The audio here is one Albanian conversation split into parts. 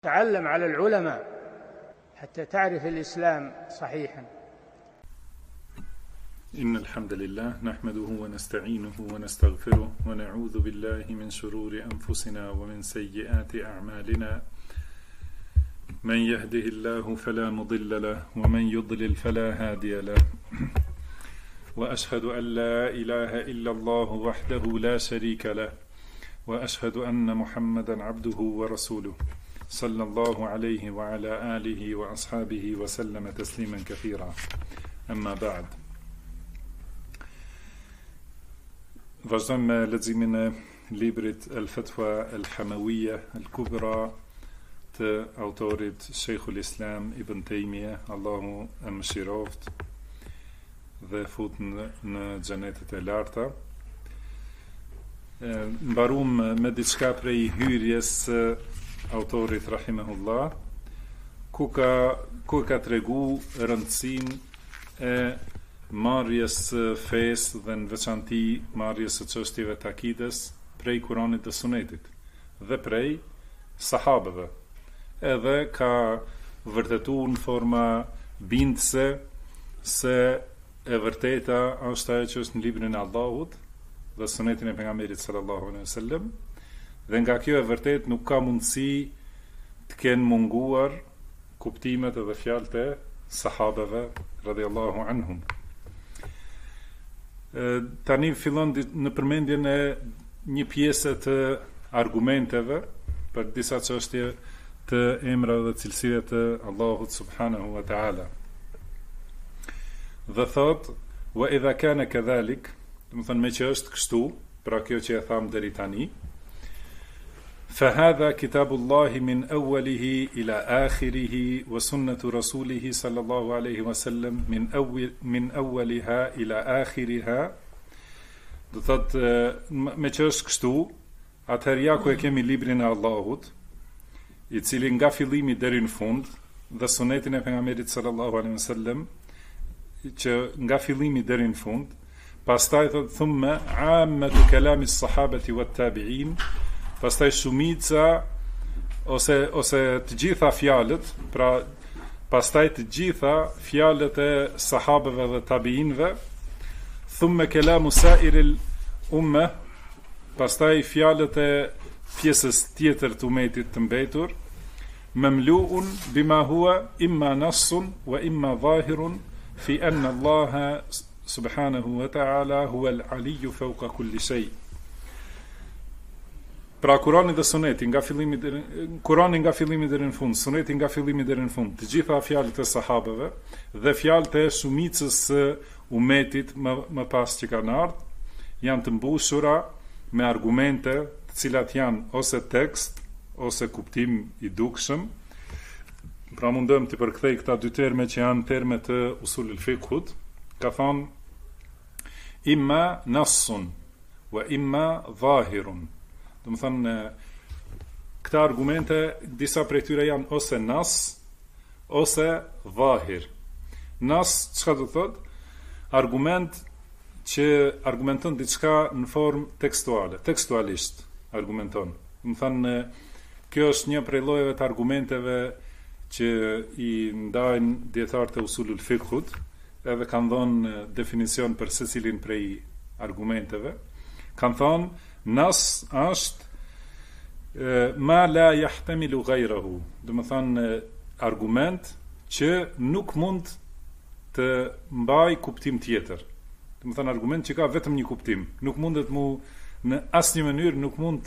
تعلم على العلماء حتى تعرف الإسلام صحيحا. إن الحمد لله نحمده ونستعينه ونستغفره ونعوذ بالله من شرور أنفسنا ومن سيئات أعمالنا. من يهده الله فلا مضل له ومن يضلل فلا هادي له. وأشهد أن لا إله إلا الله وحده لا شريك له وأشهد أن محمدا عبده ورسوله صلى الله عليه وعلى آله وأصحابه وسلم تسليما كثيرا. أما بعد. Vazhdojmë me leximin e librit Al-Fatwa Al-Hamawiyya Al-Kubra të autorit Sheikhul Islam Ibn Taymiyah, Allahu e mëshiroft dhe fut në xhenetet e larta. Mbarum me diçka prej hyrjes autorit rahimahullah, ku ka tregu rëndësinë e marrjes së fesë dhe në veçanti marrjes së çështjeve të akides prej Kuranit dhe Sunetit dhe prej sahabëve. Edhe ka vërtetuar në forma bindëse se e vërteta është ajo që është në librin e Allahut dhe Sunetin e pejgamberit sallallahu alaihi wasallam, dhe nga kjo e vërtet nuk ka mundësi të kenë munguar kuptimet edhe fjalët e sahabëve radhiyallahu anhum. Tani fillon në përmendjen e një pjese të argumenteve për disa çështje të emrave dhe cilësive të Allahut subhanahu wa ta'ala. Dhe thot, wa idha kana kadhalik, do të thonë me që është kështu, pra kjo që e tham deri tani, فهذا كتاب الله من أوله إلى آخره وسنة رسوله صلى الله عليه وسلم من أولها إلى آخرها. Do thot, me që është kështu, atëherë ja ku e kemi librin e Allahut, i cili nga fillimi deri në fund, dhe sunetin e pejgamberit sallallahu alaihi wasallam, që nga fillimi deri në fund, pastaj thot thumma ammatu kalami as-sahabati wat-tabi'in, pastaj shumica ose të gjitha fjalët, pra pastaj të gjitha fjalët e sahabëve dhe tabiinëve, thumma kalamu sa'iril umma, pastaj fjalët e pjesës tjetër të umetit të mbetur, mamlu'un bima huwa imma nassun wa imma zahirun fi anna Allaha subhanahu wa ta'ala huwa al-aliyyu fawqa kulli shay'. Pra Kurani dhe Suneti nga fillimi deri në fund, Suneti nga fillimi deri në fund, të gjitha fjalët e sahabëve dhe fjalët e shumicës së umetit më pas që kanë ardhur, janë të mbushura me argumente, të cilat janë ose tekst ose kuptim i dukshëm. Pra mundëm të përkthej këta dy terme që janë terme të usulul fiqhut, ka thonë imma nassun wa imma zahirun. Do më thënë, këta argumente, disa prej tyre janë ose nas, ose zahir. Nas, çka do thot? Argument që argumenton diçka në formë tekstuale, tekstualisht argumenton. Do më thënë, kjo është një prej llojeve të argumenteve që i ndajnë dietarët e usulul fiqhut, edhe kanë dhënë definicion për secilin prej argumenteve. Kanë thonë, nas është ma la yahtamilu ghayrahu, do të thonë argument që nuk mund të mbaj kuptim tjetër. Do të thonë argument që ka vetëm një kuptim, nuk mundet në asnjë mënyrë nuk mund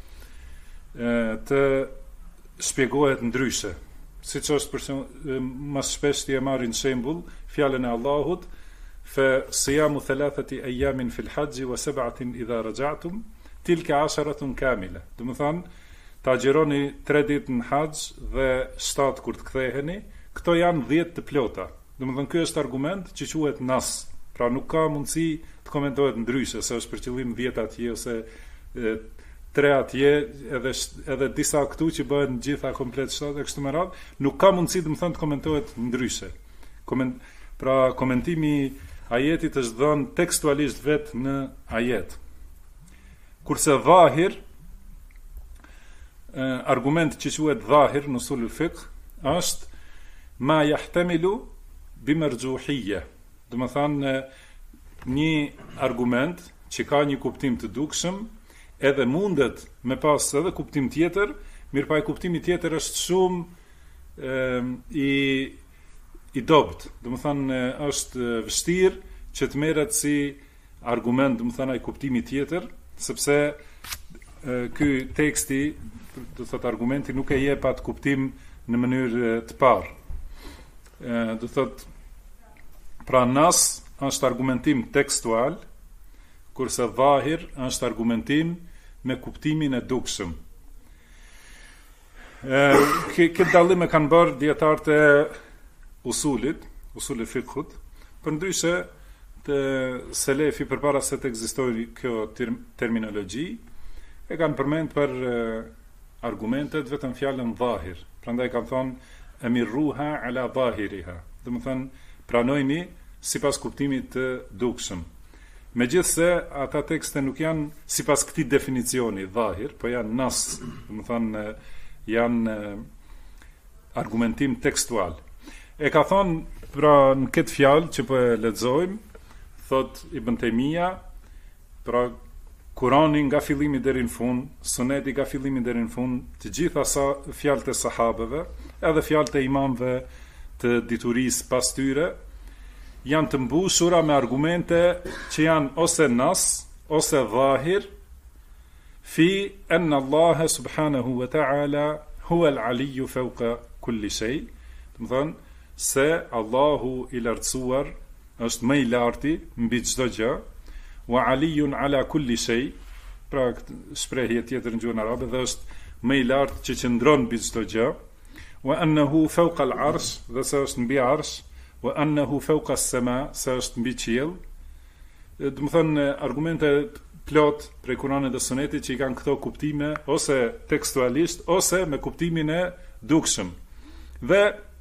të shpjegohet ndryshe. Siç është për më shpesh ti e marrin shembull fjalën e Allahut, fa siyamu thalathati ayamin fil hajj wa sab'atin idha raja'tum tilka 'asharatun kamila. Do të thonë, ta agjeroni 3 ditë në haxh dhe 7 kur të ktheheni, këto janë 10 të plota. Do të thonë, ky është argument që quhet nas. Pra nuk ka mundësi të komentohet ndryshe, se është për qëllim 10 atje ose 3 atje, edhe disa këtu që bëhen gjitha komplet 7 e kështu me radhë, nuk ka mundësi, do të thonë, të komentohet ndryshe. Pra komentimi ajetit është dhënë tekstualisht vetë në ajet. Kurse zahir argument që quhet dhahir në usul al-fiqh është ma yahtamilu bimarjuhiyya. Do të thonë një argument që ka një kuptim të dukshëm, edhe mundet me pas edhe kuptim tjetër, mirëpa e kuptimi tjetër është shumë i dobët. Do të thonë është vështirë që të merret si argument, do të thonë ai kuptimi tjetër, sepse ky teksti, do të thotë argumenti nuk e jep atë kuptim në mënyrë të parë. Do thotë pra nas është argumentim tekstual, kurse dhahir është argumentim me kuptimin e dukshëm. Këtë dallim e kanë bërë dietarët e usulit fiqhut, përndryshe të selefi përpara se të ekzistojë kjo terminologji, e kanë përmend për argumentet vetëm fjalën dhahir. Prandaj kanë thonë emirruha ala dhahiriha. Do të thonë pranojni sipas kuptimit të dukshëm. Megjithse ata tekste nuk janë sipas këtij definicioni dhahir, po janë nas, do të thonë janë argumentim tekstual. E ka thonë pra në këtë fjalë që po e lexojmë, thot Ibn Taymija, pra Kurani nga fillimi deri në fund, Suneti nga fillimi deri në fund, të gjitha fjalët e sahabeve, edhe fjalët e imamëve të diturisë pas tyre, janë të mbushura me argumente që janë ose nas, ose dhahir, fi anna Allah subhanahu wa ta'ala huwa al-aliyyu fawqa kulli shay. Do të thonë se Allahu i lartësuar është më i larti mbi çdo gjë. Wa aliyun ala kulli shay, pra shprehje tjetër në gjuhën arabe, dhe është më i lartë që qëndron mbi çdo gjë. Wa annahu fawqa al-arsh, dhe se është mbi arsh. Wa annahu fawqa as-sama, se është mbi qiell. Do të thonë argumente plot prej Kuranit dhe Sunetit që i kanë këto kuptime ose tekstualisht ose me kuptimin e dukshëm. Dhe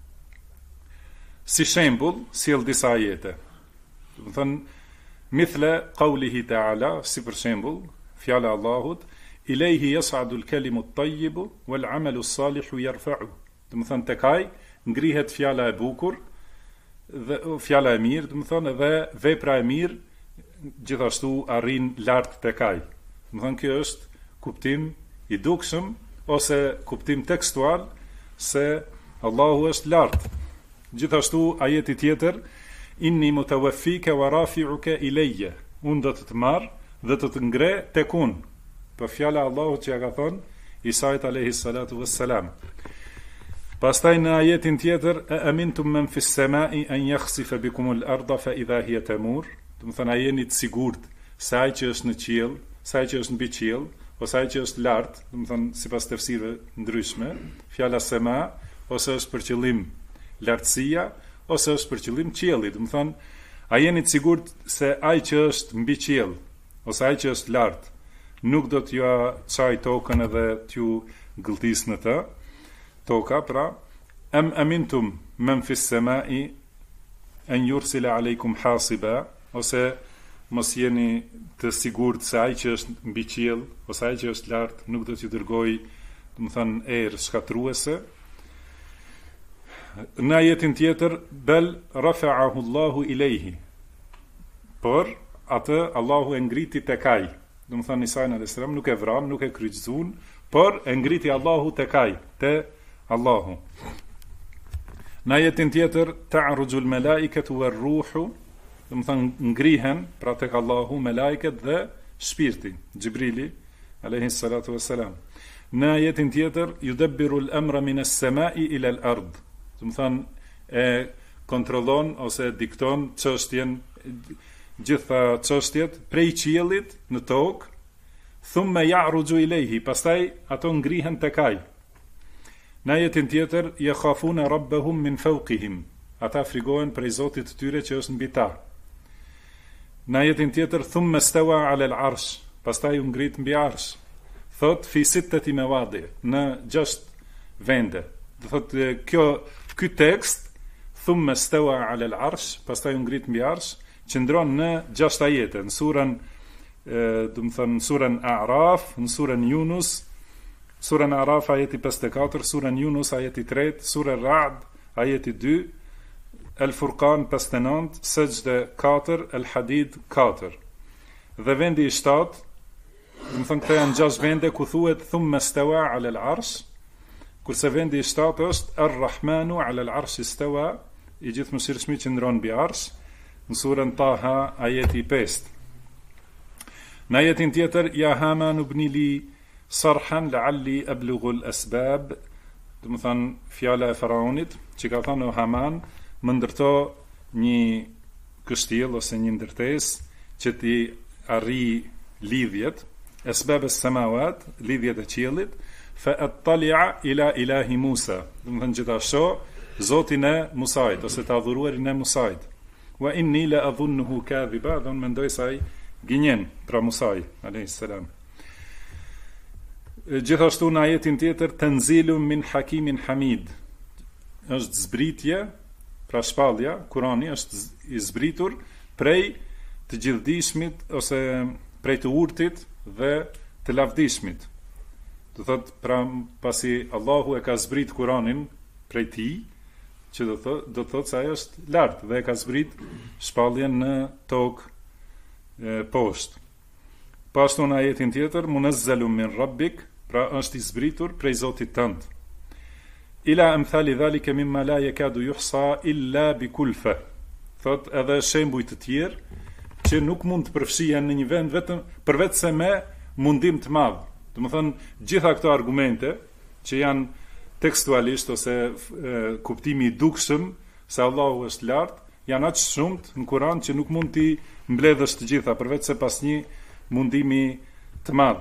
si shembull sjell disa ajete. Do të thonë mithla qawlihi ta'ala, si për shembull fjala e Allahut, ilayhi yas'adu al-kalimu at-tayyibu wal-'amalu as-salihu yarfa'u. Do të thonë tek ai ngrihet fjala e bukur dhe fjala e mirë, do të thonë dhe vepra e mirë gjithashtu arrin lart tek ai. Do të thonë kjo është kuptim i dukshëm ose kuptim tekstual se Allahu është lart. Gjithashtu ajeti tjetër, inni mutawaffika wa rafi'uka ilayya, unë do të marr dhe të ngre tek unë. Për fjala e Allahut që ja ka thonë Isait alayhi salatu wassalam. Pastaj në ajetin tjetër, a amintum man fis samai an yakhsifa bikum al-ardha fa idha hiya tamur. Do të thonë a jeni të sigurt se ai që është në qiell, se ai që është mbi qiell, ose ai që është lart, do të thonë sipas tefsirëve ndryshme, fjala sema ose është për qëllim lartësia ose është për qëllim qielli. Do të thonë a jeni të sigurt se ai që është mbi qiell ose ai që është lart nuk do t'ju çaj tokën edhe t'ju gëlltisë në të toka, pra am amintum man fis samai an yursila aleikum hasiba, ose mos jeni të sigurt se ai që është mbi qiell ose ai që është lart nuk do t'ju dërgojë, do të thonë erë shkatruese. Në ajetin tjetër, bel rafa'ahu Allahu ilayhi, por atë Allahu e ngriti tek ai. Do të thonë Isa alayhis salam nuk e vran, nuk e kryqëzuan, por e ngriti Allahu tek ai, te Allahu. Në ajetin tjetër, ta'rujul malaikatu war-ruhu, do të thonë ngrihen pra tek Allahu melajket dhe shpirti, Xhibrili alayhis salatu wassalam. Në ajetin tjetër, yudabbiru al-amra min as-sama'i ila al-ard. Do të thonë e kontrollon ose dikton çështjen, gjitha çështjet prej qiellit në tokë, thumma ya'ruju ilayhi, pastaj ato ngrihen tek ai. Në ajetin tjetër, yakhafuna rabbahum min fawqihim, ata frigohen prej Zotit të tyre që është mbi ta. Në ajetin tjetër, thumma stawa 'ala al-'arsh, pastaj u ngrit mbi arsh. Thot fi sittati mawadi, në 6 vende. Do thotë ky tekst, thumma stawa 'ala al-'arsh, pastaj u ngrit mbi arsh, qëndron në 6 ajete, në surën, do të thonë në surën A'raf, në surën Yunus, Surën Araf ajeti 54, surën Yunus ajeti 3, surën Ra'd ajeti 2, El Furqan 59, Sejdë 4, El Hadid 4. Dhe vendi i 7, më thënë këta janë 6 vende ku thuhet thumma stawa ala al-arsh, kurse vendi i 7 është Ar-Rahmanu ala al-arsh istawa, i gjithë mëshirshmi që ndron mbi arsh, në surën Taha ajeti 5. Në ajetin tjetër, ja Haman ibni li sarhan la'alli ablughu al-asbab, do të thënë fjala e faraonit që ka thënë o Haman, më ndërto një kështjell ose një ndërtesë që ti arri lidhjet, asbab as-samawat, lidhjet e qiellit, fa attali'a ila ilahi Musa, do të thënë që ta shoh Zotin e Musait ose të adhuruarin e Musait. Wa inni la adhunnuhu kadhiba, do të mendoj se ai gënjen pra Musai alayhis salam. Gjithashtu në ajetin tjetër tanzilun min hakimin hamid, është zbritje, pra shpallja, Kurani është i zbritur prej të gjithdijshmit ose prej të urtit dhe të lavdishmit. Do thot pra pasi Allahu e ka zbrit Kuranin prej tij, që do të thot se ai është lart dhe e ka zbrit shpalljen në tokë poshtë. Pashtu në ajetin tjetër munazzalun min rabbik, pra është i zbritur prej Zotit tënd. Ila amthali dhalika mimma la yakadu yuhsa illa bi kulfa. Thot edhe shembuj të tjerë që nuk mund të përfshihen në një vend vetëm përveç se me mundim të madh. Do të thënë gjitha këto argumente që janë tekstualisht ose kuptimi i dukshëm se Allahu është lart, janë aq shumt në Kur'an që nuk mund t'i mbledhësh të gjitha përveç se pas një mundimi të madh.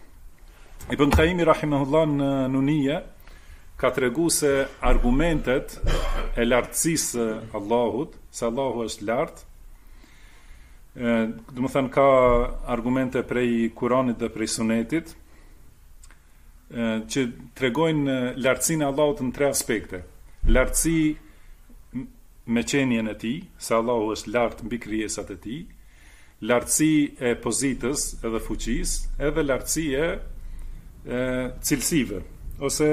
Ibn Qayyim rahimahullah në Nuniyya ka tregu se argumentet e lartësisë Allahut, se Allahu është lart, do të thënë ka argumente prej Kuranit dhe prej Sunetit që tregojnë lartësinë e Allahut në 3 aspekte. Lartësi me qenien e tij, se Allahu është lart mbi krijesat e tij, lartësi e pozitës edhe fuqisë, edhe lartësi e cilësive ose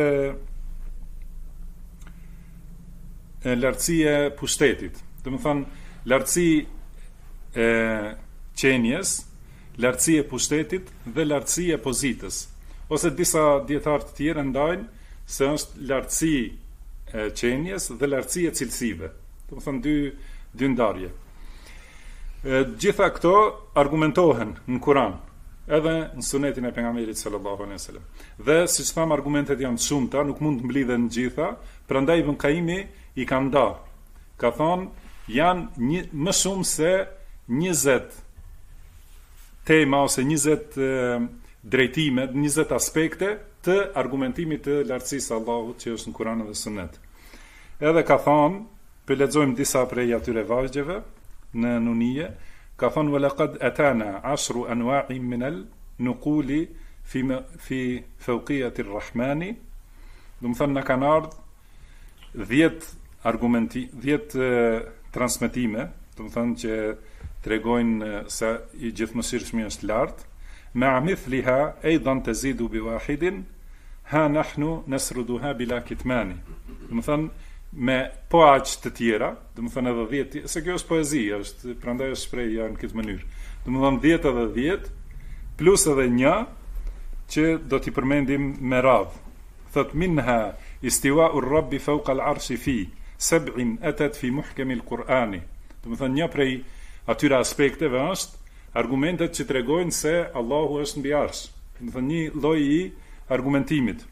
lartësi e pushtetit. Do të thënë lartësi e qenies, lartësi e pushtetit dhe lartësi e pozitës. Ose disa dietar të tjerë ndajnë se është lartësi e qenies dhe lartësi e cilësive. Do të thënë dy ndarje. Gjitha këto argumentohen në Kur'an, edhe në Sunetin e pejgamberit sallallahu alaihi wasallam. Dhe siç tham, argumentet janë të shumta, nuk mund të mblidhen të gjitha, prandaj Ibn Qayyim i ka ndarë. Ka thonë janë më shumë se 20 tema ose 20 drejtime, 20 aspekte të argumentimit të lartësisë së Allahut që është në Kur'an dhe Sunet. Edhe ka thonë, për lexojmë disa prej atyre vargjeve në Nuniyya, ka thonë walaqad atana 10 anwa'in min al-nuquli fi fawqiyati ar-Rahmani, do të thonë na kanë ardhur 10 transmetime, do të thonë që tregojnë se i gjithëmëshirshmi është lart, ma mithliha aidan tazidu bi wahidin ha nahnu nasruduha bila kitmani. Do të thonë me po aq të tjera, do të thonë edhe 10, se kjo është poezi, është prandaj është shprehja në këtë mënyrë. Do të thonë 10 edhe 10 plus edhe 1 që do t'i përmendim me radhë. Thot minha istiwa'u ar-rabbi fawqa al-'arshi fi 7 atat fi muhkam al-Qur'ani. Do të thonë një prej atyre aspekteve është argumentet që tregojnë se Allahu është mbi arsh. Do të thonë një lloj i argumentimit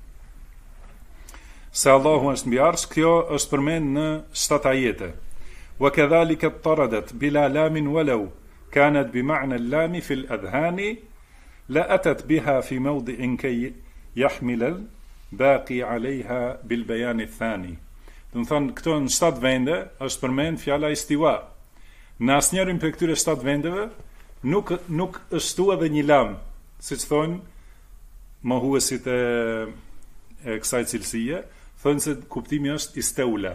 se Allahu është mbi arsh, kjo është përmend në 7 ajete. Wa kadhalika taradat bila lamin walau kanat bi ma'na al-lam fi al-adhani la atat biha fi mawdi'in kay yahmil al-baqi 'alayha bil bayan ath-thani. Do të thonë këto në 7 vende është përmend fjala istiwa. Në asnjërin prej këtyre 7 vendeve nuk është thua edhe një lam, siç thonë mohuesit e kësaj cilësie, thonë se kuptimi është isteula.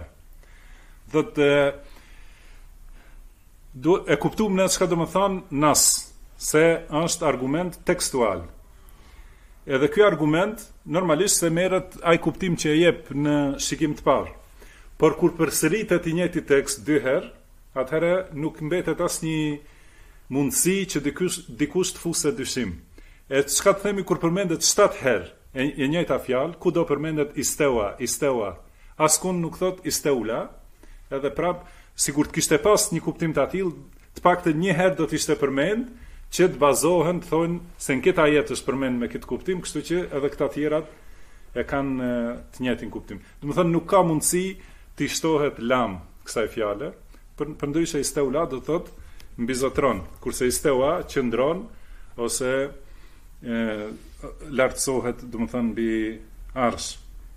E kuptuam në çka do të thonë nas, se është argument tekstual. Edhe ky argument normalisht se merret ai kuptim që e jep në shikim të parë. Por kur përsëritet i njëjti tekst dy herë, atëherë nuk mbetet asnjë mundësi që dikush të fusë dyshim. E çka të themi kur përmendet 7 herë e njëjta fjalë, ku do përmendet istewa, askund nuk thot isteula, edhe prap sikur të kishte pas një kuptim të tillë, të paktën një herë do të ishte përmend që të bazohen, të thonë se në këtë ajet është përmend me këtë kuptim, kështu që edhe këta tjerat e kanë të njëjtin kuptim. Domethënë nuk ka mundësi të shtohet lam kësaj fjale, përndryshe isteula do thotë mbizotron, kurse istewa qëndron ose lartësohet, domethënë mbi arsh.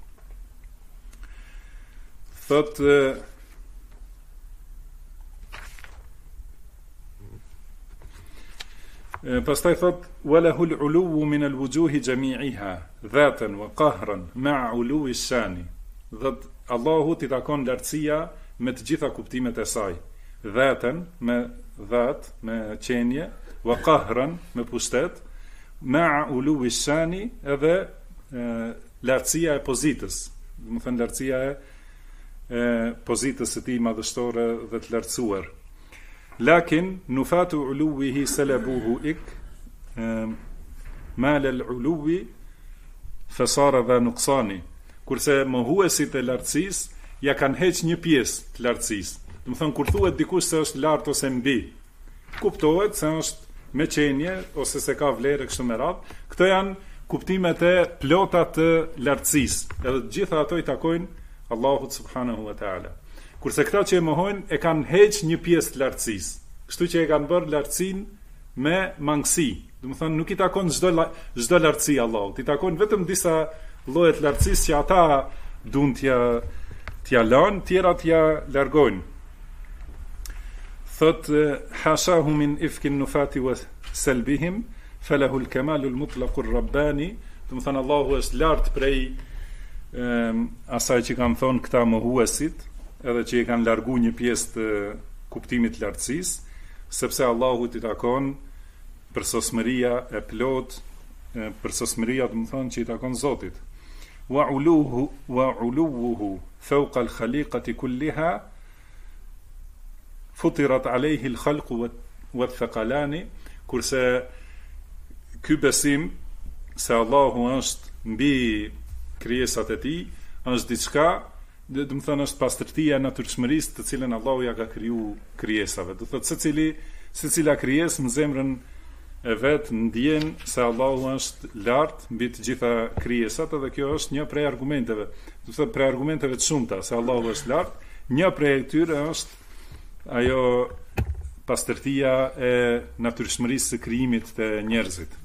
Thotë pastaj thot walahu al-uluwu min al-wujuhi jami'iha dhatan wa qahran ma'a uluwi ash-shani. Dhët Allahu t'i takon lartësia me të gjitha kuptimet e saj. Dhatan me dhat, me qenje, wa qahran me pushtet, ma'a uluwi ash-shani edhe lartësia e pozitës. Do të thënë lartësia e pozitës së tij madhështore dhe të lartësuar. Lakin nufatu uluwihi salabuhu mal al-uluwi fasara dha nuqsani. Kurse mohuesit e lartësisë ja kanë heq një pjesë të lartësisë. Do të thonë kur thuhet dikush se është lart ose mbi, kuptohet se është me qenje ose se ka vlerë kështu me radhë. Këto janë kuptimet e plota të lartësisë. Edhe të gjitha ato i takojnë Allahut subhanahu wa taala. Kurse këta që e mohojnë e kanë heq një pjesë të lartësisë. Kështu që e kanë bërë lartësinë me mangësi. Do të thonë nuk i takon çdo lartësi Allahut, i takon vetëm disa lloje të lartësisë që ata duan t'ja lënë, tjera t'ja largojnë. Thot hashahu min ifkin nufati wa salbihim falahu al-kamalu al-mutlaq ar-rabbani. Do të thonë Allahu është lart prej asaj që kanë thonë këta mohuesit, edhe që i kanë largu një pjesë të kuptimit lartësisë, sepse Allahu t'i takon përsosmëria e plot, përsosmëria do të thonë që i takon Zotit. Wa uluhu fawqa al-khaliqati kulliha futirat alayhi al-khalqu wa al-thaqalani, kurse ky besim se Allahu është mbi krijesat e tij është diçka, do të thonë është pastërtia e natyrshmërisë të cilën Allahu ja ka kriju krijesave. Do thotë secila krijesë në zemrën e vet ndjen se Allahu është lart mbi të gjitha krijesat, dhe kjo është një prej argumenteve. Do thotë prej argumenteve të shumta se Allahu është lart, një prej tyre është ajo pastërtia e natyrshmërisë së krijimit të njerëzit.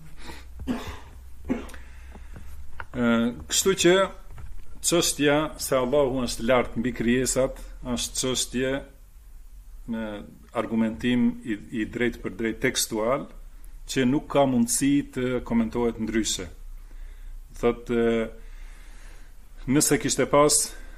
Kështu që çështja se Allahu është lart mbi krijesat është çështje me argumentim i drejt për drejt tekstual që nuk ka mundësi të komentohet ndryshe. Thotë nëse kishte pas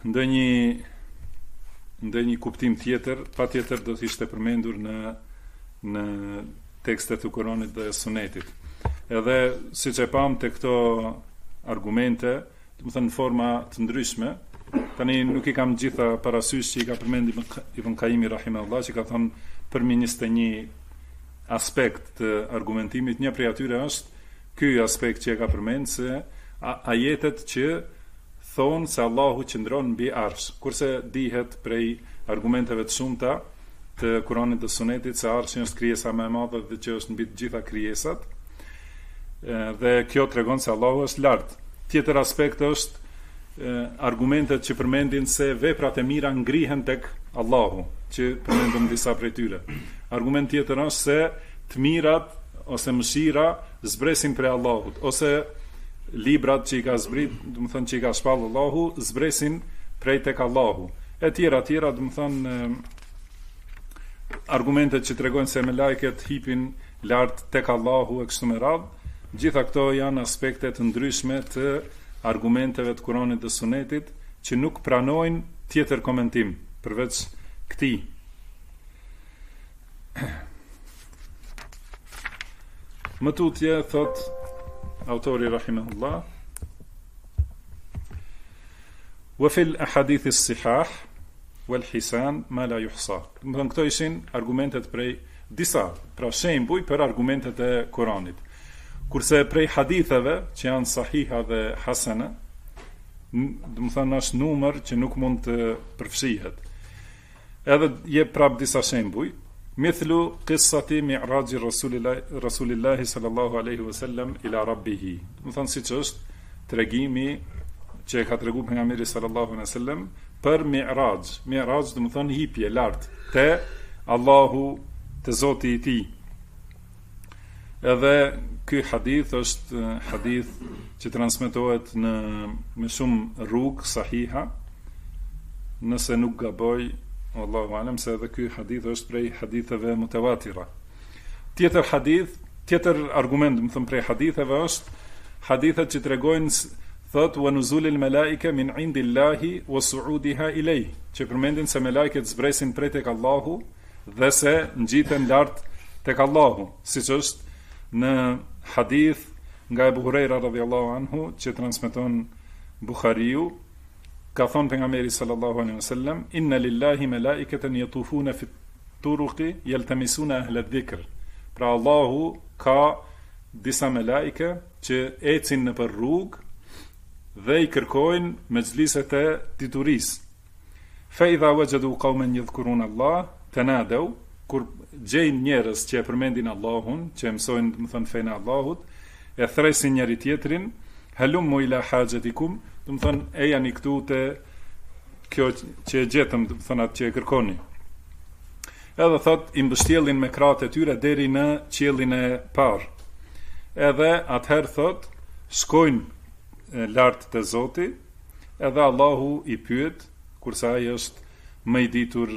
ndonjë kuptim tjetër, patjetër do të ishte përmendur në tekstet e Kuranit dhe Sunetit. Edhe siç e pam te këto argumente, do të thënë në forma të ndryshme. Tani nuk i kam gjitha parasysh që i ka përmendur Ibn Qayyim rahimahullah, që ka thënë përmi 21 aspekt të argumentimit. Një prej atyre është ky aspekt që e ka përmendur, se ajetet që thonë se Allahu qëndron mbi arsh, kurse dihet prej argumenteve të shumta të Kuranit dhe Sunetit se arshi është krijesa më e madhe dhe që është mbi të gjitha krijesat. Dhe kjo tregon se Allahu është lart. Tjetër aspekt është argumentet që përmendin se veprat e mira ngrihen tek Allahu, që përmendëm disa prej tyre. Argument tjetër është se të mirat ose mëshira zbresin prej Allahut, ose librat që i ka zbrit, do të thonë që i ka shpall Allahu, zbresin prej tek Allahu. E tjera, do të thonë argumentet që tregojnë se me lajket hipin lart tek Allahu e kështu me radhë. Gjitha këto janë aspekte të ndryshme të argumenteve të Kuranit dhe Sunetit që nuk pranojnë tjetër komentim përveç këtij. Më tutje thot autori rahimahullah, wa fil ahadith as-sihah wal hisan ma la yuhsa. Do të thonë këto ishin argumentet prej disa, pra shembuj për argumentet e Kuranit. Kurse prej haditheve që janë sahiha dhe hasana, do të thonë është numër që nuk mund të përfshihet. Edhe jep prap disa shembuj. Mithlu qissati mi'raji Rasulillahi sallallahu alaihi wasallam ila rabbih. Do të thonë siç është tregimi që e ka treguar pejgamberi sallallahu alaihi wasallam për mi'raj. Mi'raj do të thonë hipje lart te Allahu, te Zoti i tij. Edhe ky hadith është hadith që transmetohet me shumë rrugë sahiha, nëse nuk gaboj, Allahu alem, se edhe ky hadith është prej haditheve mutawatira. Tjetër argument, më thëmë, prej haditheve është hadithet që tregojnë, thot, wa nuzulil malaika min indillahi wa suudiha ilej, që përmendin se melaiket zbresin prej tek Allahu dhe se ngjiten lart tek Allahu, siç është në hadith nga Ebu Hurajra radhiyallahu anhu që transmeton Buhariu, ka thonë pejgamberi sallallahu alaihi wasallam, inna lillahi malaikatan yatufuna fi turuqi yaltamisuna ahla dhikr. Pra Allahu ka disa melaike që ecin në për rrugë dhe i kërkojnë mezhliset e diturisë. Fa idha wajadu qauman yadhkuruna Allah tanadaw, kur gjejnë njerëz që e përmendin Allahun, që mësojnë, do të thonë, fenë e Allahut, e thresin njëri tjetrin, halummu ila hajatikum, do të thonë, e janë i këtu te kjo që e gjetëm, do të thonë, atë që e kërkoni. Edhe thot, i mbështjellin me kratë e tyre deri në qiellin e parë. Edhe atëherë thot, shkojnë lart te Zoti, edhe Allahu i pyet, kurse ai është më i ditur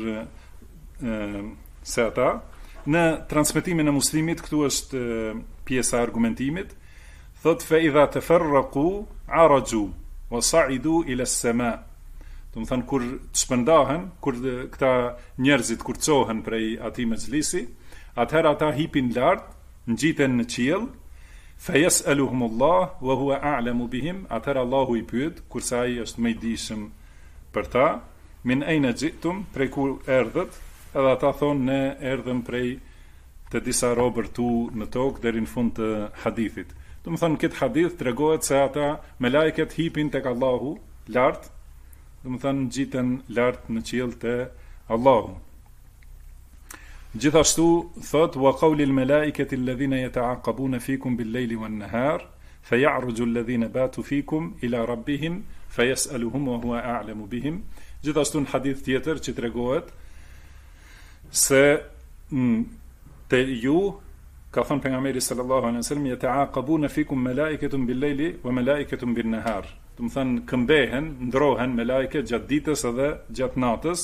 se ata. Në transmetimin e Muslimit, këtu është pjesa e argumentimit, thot fa idha tafarraqu araju wa sa'idu ila as-sama. Do të thonë, kur të shpëndahen, kur këta njerëzit kurcohen prej atij mezhlisi, atëherë ata hipin lart, ngjiten në qiell, fa yas'aluhumullah wa huwa a'lamu bihim, atëherë Allahu i pyet, kurse ai është më i dijshëm për ta, min ayna ji'tum, prej ku erdhët, edhe ata thonë ne erdhëm prej të disa robër tu në tokë deri në fund të hadithit. Do të thonë, këtë hadith tregohet se ata melaiket hipin tek Allahu lart, do të thonë ngjiten lart në qiell te Allahu. Gjithashtu thot wa qawli al-malaikati alladhina yata'aqabuna fikum bil-layli wan-nahar faya'ruju alladhina batu fikum ila rabbihim fayas'aluhum wa huwa a'lamu bihim. Gjithashtu në hadith tjetër që tregohet se te ju, ka thënë pejgamberi sallallahu alaihi wasallam, yata'aqabuna fikum malaikatun bil-layli wa malaikatun bin-nahar. Do të thënë, këmbehen, ndrohen melaiket gjatë ditës edhe gjatë natës.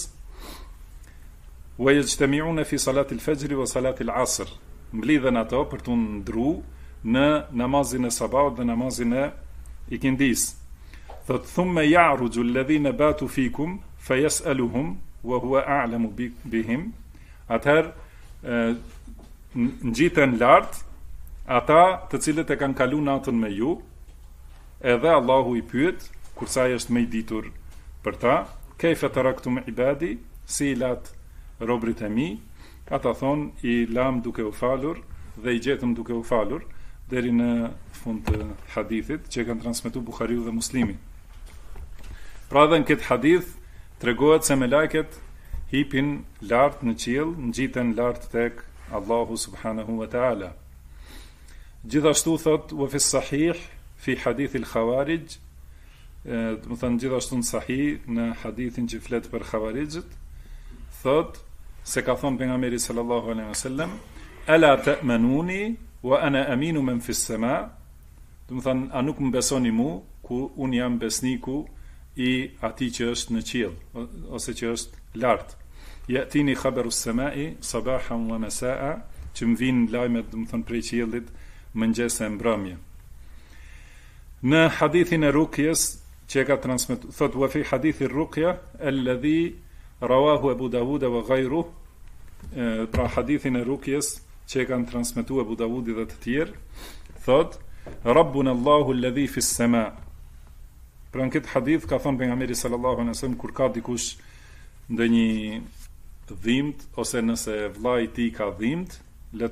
Wa yajtami'una fi salati al-fajr wa salati al-'asr. Mblidhen ato për të ndru në namazin e sabahut dhe namazin e ikindis. Thot thumma ya'ruju alladhina batu fikum fayas'aluhum wa huwa a'lamu bihim. Atëherë ngjiten lart ata të cilët e kanë kalu natën me ju, edhe Allahu i pyet, kurse ai është më i ditur për ta, kayfa taraktum ibadi, si lat robrit e mi, ata thonë, i lam duke u falur dhe i gjetëm duke u falur, deri në fund të hadithit që kanë transmetuar Buhariu dhe Muslimi. Pra edhe në këtë hadith tregohet se melaiket hipin lart në qiell, ngjiten lart tek Allahu subhanahu wa ta'ala. Gjithashtu thot wa fi sahih fi hadith al-khawarij, do të thënë gjithashtu në sahih në hadithin që flet për khawarijët, thot se ka thënë pejgamberi sallallahu alaihi wasallam, ala ta'manuni wa ana aminu man fi as-sama. Do të thënë, a nuk më besoni mu, ku un jam besniku i atij që është në qiell ose që është lart. Ya'tini khabaru as-sama'i sabahan wa masa'a, që më vijnë lajmet, do të thënë, prej qiellit mëngjes e mbrëmje. Në hadithin e rukjes që ka transmetuar, thot wa fi hadithi ar-ruqya alladhi rawahu Abu Dawud wa ghayruhu, pra hadithin e rukjes që kanë transmetuar Abu Dawudi dhe të tjerë, thot Rabbuna Allahu alladhi fi s-sama. Pra në këtë hadith ka thënë pejgamberi sallallahu alaihi wasallam, kur ka dikush ndonjë dhimbt ose nëse vllai i tij ka dhimbt, le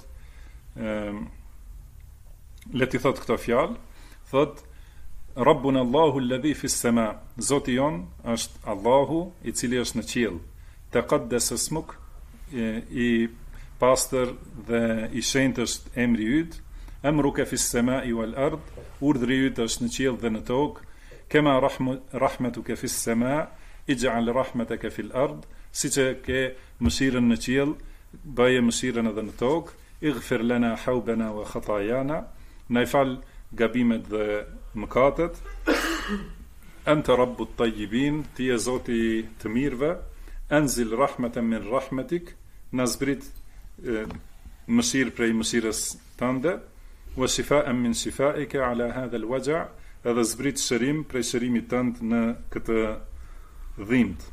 të thot këto fjalë, thot Rabbuna Allahu alladhi fi s-sama. Zoti jon është Allahu i cili është në qiell. Taqaddas ismuk, i pastër dhe i shenjtë është emri yt. Amruka fi s-samai wal ard, urdhri yt është në qiell dhe në tokë. Kema rahmatuka fi s-sama, ij'al rahmataka fi l-ard, siç e ke mëshirën në qiell, bëje mëshirën edhe në tokë. Ighfir lana hawbana wa khatayana, na i fal gabimet dhe mëkatet. Anta rabbut tayyibin, ti je Zoti të mirëve. Anzil rahmatan min rahmatik, na zbrit mëshirë prej mëshirës tënde. Wa shifaan min shifaika ala hadha al-waja', edhe zbrit shërim prej shërimit tënd në këtë dhimbje.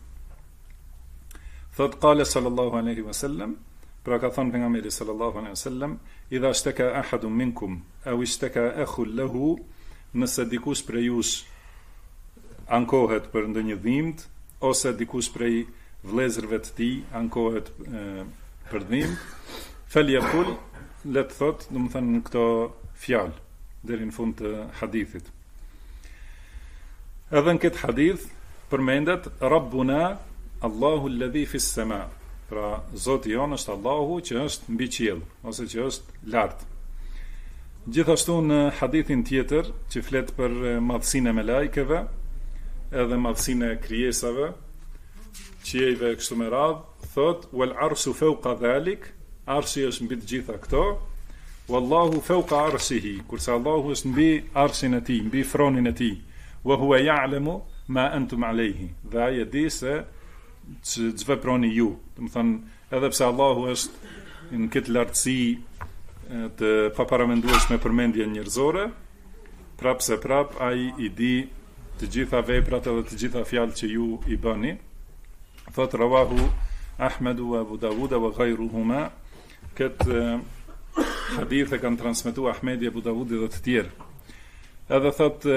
Thot qala sallallahu alaihi wasallam, pra ka thënë pejgamberi sallallahu alaihi wasallam, idha ishtaka ahadun minkum aw ishtaka akhun lahu, nëse dikush prej jush ankohet për ndonjë dhimbje, ose dikush prej vëllezërve të tij ankohet për dhimbje, falyaqul, le të thot, do të thënë këto fjalë deri në fund të hadithit. Edhe në këtë hadith përmendet Rabbuna Allahu alladhi fi s-sama. Pra Zoti jon është Allahu që është mbi qiell ose që është lart. Gjithashtu në hadithin tjetër që flet për madhsinë e melajkeve, edhe madhsinë e krijesave, qiejve kështu me radh, thot wal arshu fawqa dhalik, arshi është mbi të gjitha këto, wallahu fawqa arshihi, kurse Allahu është mbi arshin e tij, mbi fronin e tij. Wa huwa ya'lamu ma antum alayhi, dhe ai e di se ç've proni ju. Do të thonë, edhe pse Allahu është në këtë lartësi të paparamendueshme për mendjen njerëzore, prap se prap ai i di të gjitha veprat edhe të gjitha fjalët që ju i bëni. Thot rawahu Ahmedu wa Abu Dawud wa ghayruhuma, këtë hadith e kanë transmetuar Ahmedi, Abu Dawudi dhe të tjerë. Edhe thot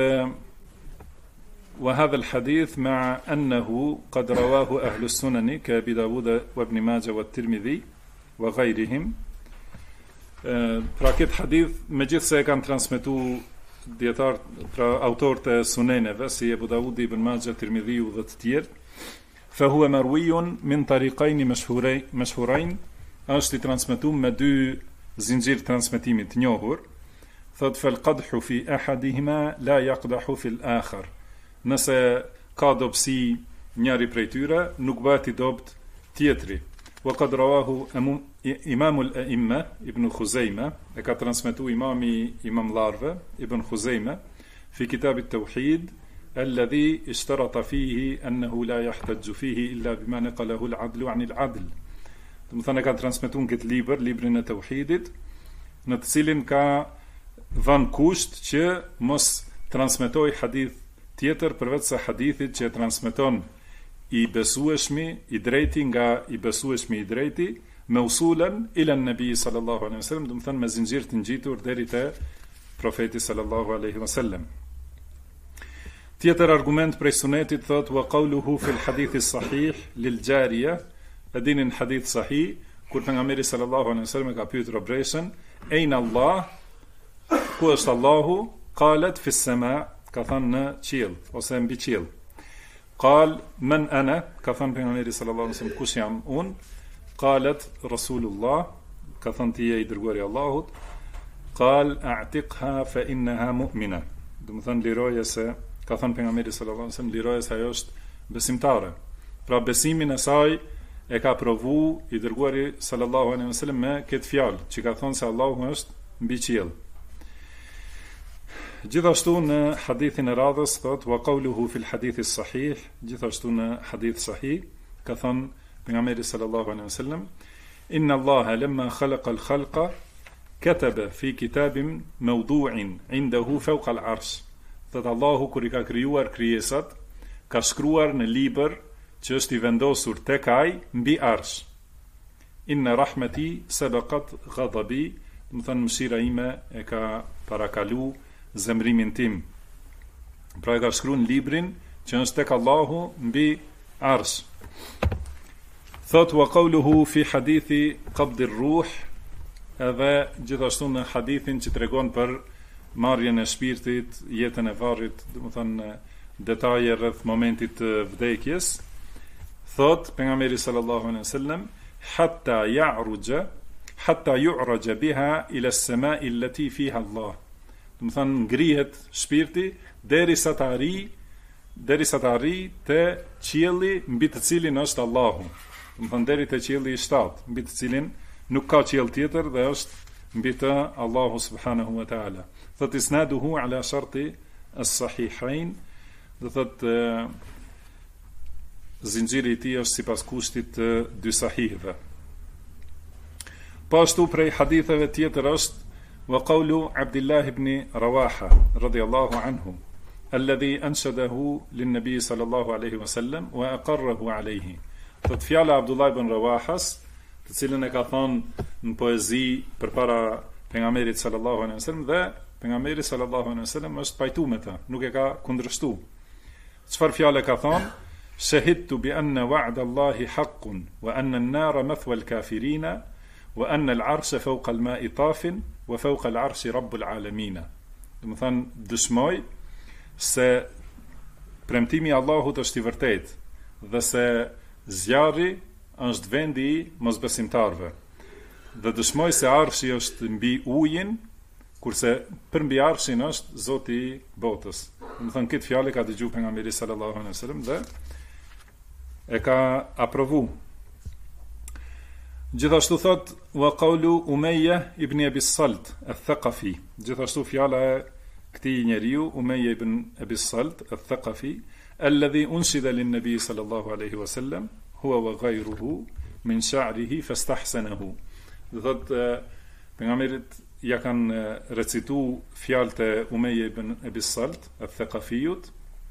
وهذا الحديث مع أنه قد رواه أهل السنن كأبي داود وابن ماجه والترمذي وغيرهم. Pra këtë hadith, me gjithë se e kanë transmetu djetar, pra autorët e suneneve, si Abu Dawudi, Ibn Majah, Tirmidhiu dhe të tjerë, فهو مروي من طريقين مشهورين, është i transmetuar me dy zinxhir transmetimi të njohur. Thot فالقدح في أحدهما لا يقدح في الآخر. Nëse ka dobësi njëri prej tyre, nuk bëhet i dobt tjetri. Wa qad rawahu Imamul A'imma Ibn Khuzaimah, e ka transmetuar imam larve Ibn Khuzaimah fi kitab at-tauhid alladhi ishtarata fihi annahu la yahtajju fihi illa bima naqalahu al-'adlu 'an al-'adl. Do të thonë ka transmetuar këtë librin e tauhidit, në të cilin ka vënë kusht që mos transmetoj hadith tjetër përveç se hadithit që transmeton i besueshmi i drejti nga i besueshmi i drejti, me usulen ila nabi sallallahu alaihi wasallam, do të thënë me zinxhir të ngjitur deri te profeti sallallahu alaihi wasallam. Tjetër argument prej sunetit thot wa qawluhu fi al-hadith as-sahih lil-jariya, edinin hadith sahih kur pejgamberi sallallahu alaihi wasallam ka pyetur robreshën, "Aina Allah?" Ku është Allahu? Qalet fi as-sama, ka thënë në qiell ose mbi qiell. Qal man ana, ka thënë pejgamberi sallallahu alaihi wasallam, kush jam unë? Qalet Rasulullah, ka thënë ti je i dërguari i Allahut. Qal a'tiqha fa innaha mu'mina, do të thënë liroje se, ka thënë pejgamberi sallallahu alaihi wasallam, liroje se ajo është besimtare. Pra besimin e saj e ka provu i dërguari sallallahu alaihi wasallam me këtë fjalë që ka thënë se Allahu është mbi qiell. Gjithashtu në hadithin e radhës thot wa qawluhu fil hadithi sahih, gjithashtu në hadith sahih ka thënë pejgamberi sallallahu alaihi wasallam, inna Allaha lamma khalaqa al-khalqa kataba fi kitabin mawdu'in 'indahu fawqa al-'arsh. Thot Allahu kur i ka krijuar krijesat, ka shkruar në libër që është i vendosur tek ai mbi arsh. Inna rahmati sabaqat ghadabi, më thënë mëshira ime e ka parakalu zemrimin tim. Pra e ka shkruar në librin që është tek Allahu mbi arsh. Thot wa qawluhu fi hadithi qabdi ruh, edhe gjithashtu në hadithin që tregon për marrjen e shpirtit, jetën e varrit, domethënë detaje rreth momentit të vdekjes. Thot pejgamberi sallallahu alaihi wasallam hatta yu'raja biha ila as-sama'i allati fiha Allah. Domethënë ngrihet shpirti derisa të arrijë te qielli mbi të cilin është Allahu. Domethënë deri te qielli i 7, mbi të cilin nuk ka qiell tjetër dhe është mbi të Allahu subhanahu wa taala. Thot isnaduhu ala sharti as-sahihain, do thot zinxhiri i tij është sipas kushtit të dy sahihëve. Po ashtu prej haditheve tjetër është wa qawlu Abdullah ibn Rawaha radiyallahu anhu alladhi anshadahu lin-nabi sallallahu alaihi wasallam wa aqarrahu alayhi. Thot fjala Abdullah ibn Rawahas, të cilën e ka thonë në poezi përpara pejgamberit sallallahu alaihi wasallam, dhe pejgamberi sallallahu alaihi wasallam është pajtu me ta, nuk e ka kundërshtu. Çfarë fjale ka thonë? Shahidtu bi anna wa'da Allahi haqqun wa anna an-nara mathwa al-kafirina wa anna al-arsha fawqa al-ma'i tafin wa fawqa al-arshi rabbul alamin. Do të thonë dëshmoj se premtimi i Allahut është i vërtetë dhe se zjarri është vendi i mosbesimtarëve. Dhe dëshmoj se arshi është mbi ujin, kurse përmbi arshin është Zoti i botës. Do të thonë këtë fjalë ka dëgjuar pejgamberi sallallahu alaihi wasallam dhe e ka aprovu. Gjithashtu thot wa qawlu Umayya ibn Abi Salt al-Thaqafi. Gjithashtu fjala e këtij njeriu Umayya ibn Abi Salt al-Thaqafi alladhi unshida lin-nabi sallallahu alaihi wasallam huwa wa ghayruhu min sha'rihi fastahsanahu. Do thot pejgamberit ja kanë recitu fjalët e Umayya ibn Abi Salt al-Thaqafiyut,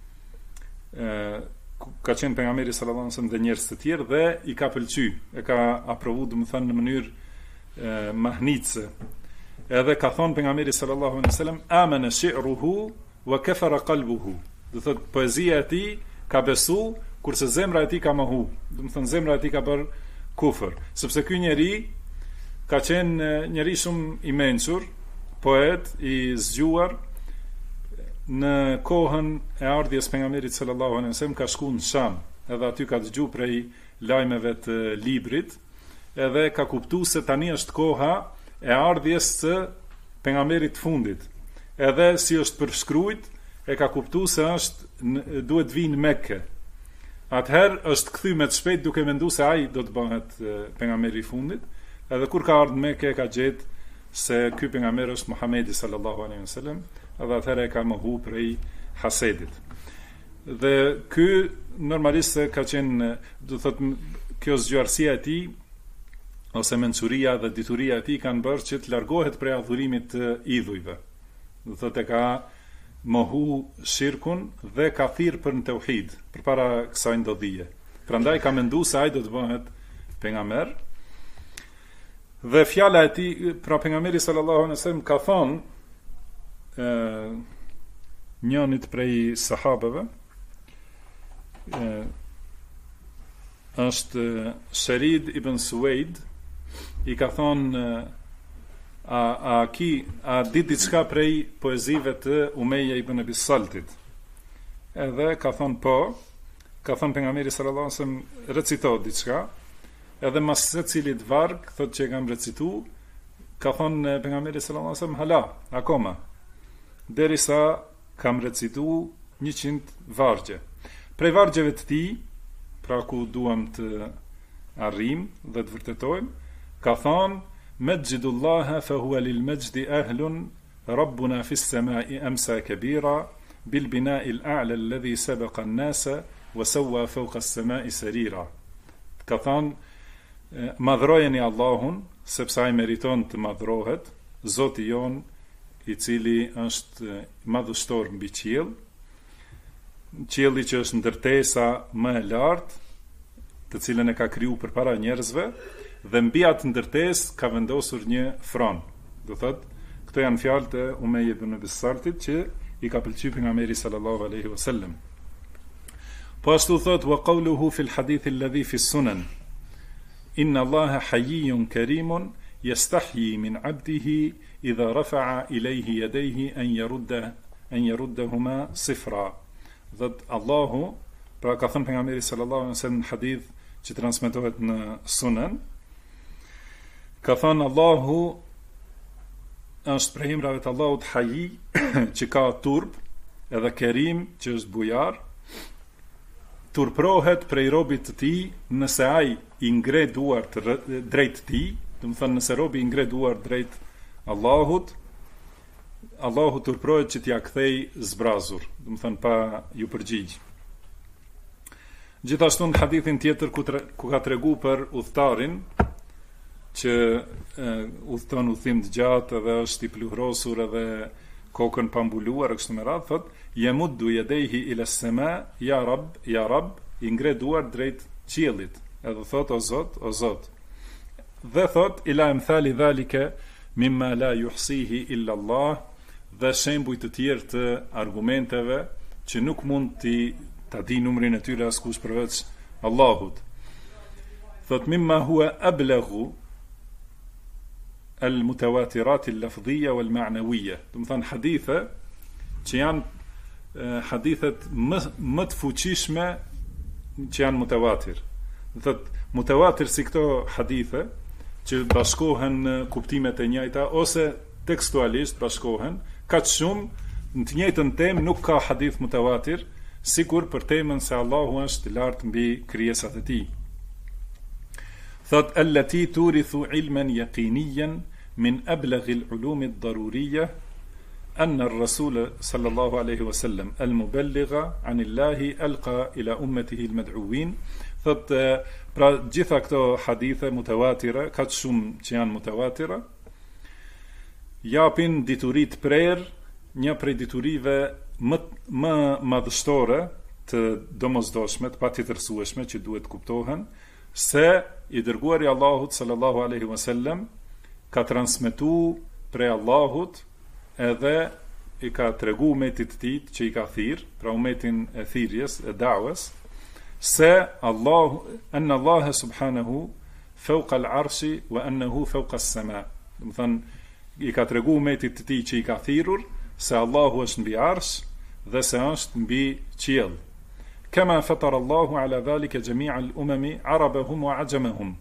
ka qenë pejgamberi sallallahu alaihi wasallam dhe njerëz të tjerë dhe i ka pëlqy, e ka aprovu domethënë në mënyrë mahnitse. Edhe ka thonë pejgamberi sallallahu alaihi wasallam amana shi'ruhu wa kafara qalbuhu. Do thot poezia e tij ka besu kurse zemra e tij ka mohu. Domethënë zemra e tij ka bërë kufër, sepse ky njeri ka qenë njeri shumë i mençur, poet i zgjuar. Në kohën e ardhjes pejgamberit sallallahu alaihi wasallam ka shkuar në Sham, edhe aty ka dëgjuar prej lajmeve të librit, edhe ka kuptuar se tani është koha e ardhjes së pejgamberit fundit. Edhe si është përshkruajt, e ka kuptuar se duhet vinë në Mekë. Atëherë është kthy me të shpejt duke menduar se ai do të bëhet pejgamberi i fundit, edhe kur ka ardhur në Mekë ka gjetë se ky pejgamber është Muhamedi sallallahu alaihi wasallam, edhe atëherë ka mohu prej hasedit. Dhe ky normalisht se ka qenë, do thotë, kjo zgjuarësia e tij ose mençuria dhe dituria e tij kanë bërë që të largohet prej adhurimit të idhujve. Do thotë ka mohu shirkun dhe ka thirrë për në tauhid përpara kësaj ndodhie. Prandaj ka menduar se ai do të bëhet pejgamber. Dhe fjala e tij, pra pejgamberi sallallahu alaihi wasallam ka thonë njënit prej sahabeve, është Sharid ibn Suwaid, i ka thonë a di diçka prej poezive të Umayya ibn Abi Saltit? Edhe ka thonë po. Ka thonë pejgamberi sallallahu alaihi wasallam recito diçka, edhe mas secilit varg thotë që e kam recitu, ka thonë pejgamberi sallallahu alaihi wasallam hala akoma, derisa kam recitu 100 vargje. Prej vargjeve të tij, pra ku duam të arrim dhe të vërtetojmë, ka thonë Majjidullaha fa huwa lil majdi ahlun rabbuna fis samai amsa kabira bil bina'i al-a'la alladhi sabaqa an-nasa wa sawwa fawqa as-samai sarira. Ka thonë madhrojeni Allahun sepse ai meriton të madhrohet, Zoti jon i cili është madhështor mbi qiell, qielli që është ndërtesa më e lartë, të cilën e ka kriju përpara njerëzve, dhe mbi atë ndërtesë ka vendosur një fron. Do thot, këto janë fjalët e Umejje ibn Abi Saltit që i ka pëlqyer pejgamberi sallallahu alaihi wasallam. Po ashtu thot wa qawluhu fil hadith alladhi fi sunan inna Allaha hayyun karimun yastahyi min 'abdihi idha rafa'a ilayhi yadayhi an yaruddahuma sifra. Dhët Allahu, pra ka thënë pejgamberi sallallahu alaihi wasallam në hadith që transmetohet në Sunan, ka thënë Allahu është prej emrave të Allahut Hayy, që ka turp, edhe Kerim, që është bujar, turprohet prej robit të tij nëse ai i ngre duart drejt tij, do të thënë nëse robi i ngre duart drejt Allahut, Allahu turprohet që t'ja kthej zbrazur, do të thënë pa ju përgjigj. Gjithashtu në hadithin tjetër ku ka tregu për udhtarin që udhton udhim të gjatë edhe është i pluhrosur edhe kokën pa mbuluar kështu me radhë, thot yamuddu yadayhi ila as-sama ya rab i ngre duart drejt qiellit, edhe thot o Zot, dhe thot ila amthali dhalika mimma la yuhsihi illa Allah, dhe shembuj të tjerë të argumenteve që nuk mund ta di numrin e tyre askush përveç Allahut. Thot mimma huwa ablaghu al-mutawatirat al-lafdhiyya wal-ma'nawiyya. Do të thënë hadithe që janë hadithet më të fuqishme që janë mutawatir. Do thot mutawatir si këto hadithe që bashkohen në kuptimet e njëjta ose tekstualisht bashkohen, kaq shumë në të njëjtën temë nuk ka hadith mutawatir, sikur për temën se Allahu është lart mbi krijesat e tij. Thot allati turithu ilman yaqiniyan min ablaghi al-ulum ad-daruriyya anna ar-rasul sallallahu alayhi wa sallam al-muballigha an Allahi alqa ila ummatihi al-mad'uwin. Thot pra gjitha këto hadithe mutawatira, kaq shumë që janë mutawatira, japin dituri të prerë, një prej diturive më madhështore të domosdoshme, të patjetërsueshme që duhet kuptohen, se i dërguari Allahut sallallahu alaihi wasallam ka transmetuar prej Allahut edhe i ka tregu umetit të tij që i ka thirr, pra umetin e thirrjes, e da'wes, se anna Allah subhanahu fawqa al-arshi wa annahu fawqa as-sama. Do të thënë i ka tregu umetit të tij që i ka thirrur se Allahu është mbi arsh dhe se është mbi qiell. Kama fatara Allahu ala dhalika jami'a al-umami arabahum wa ajamahum.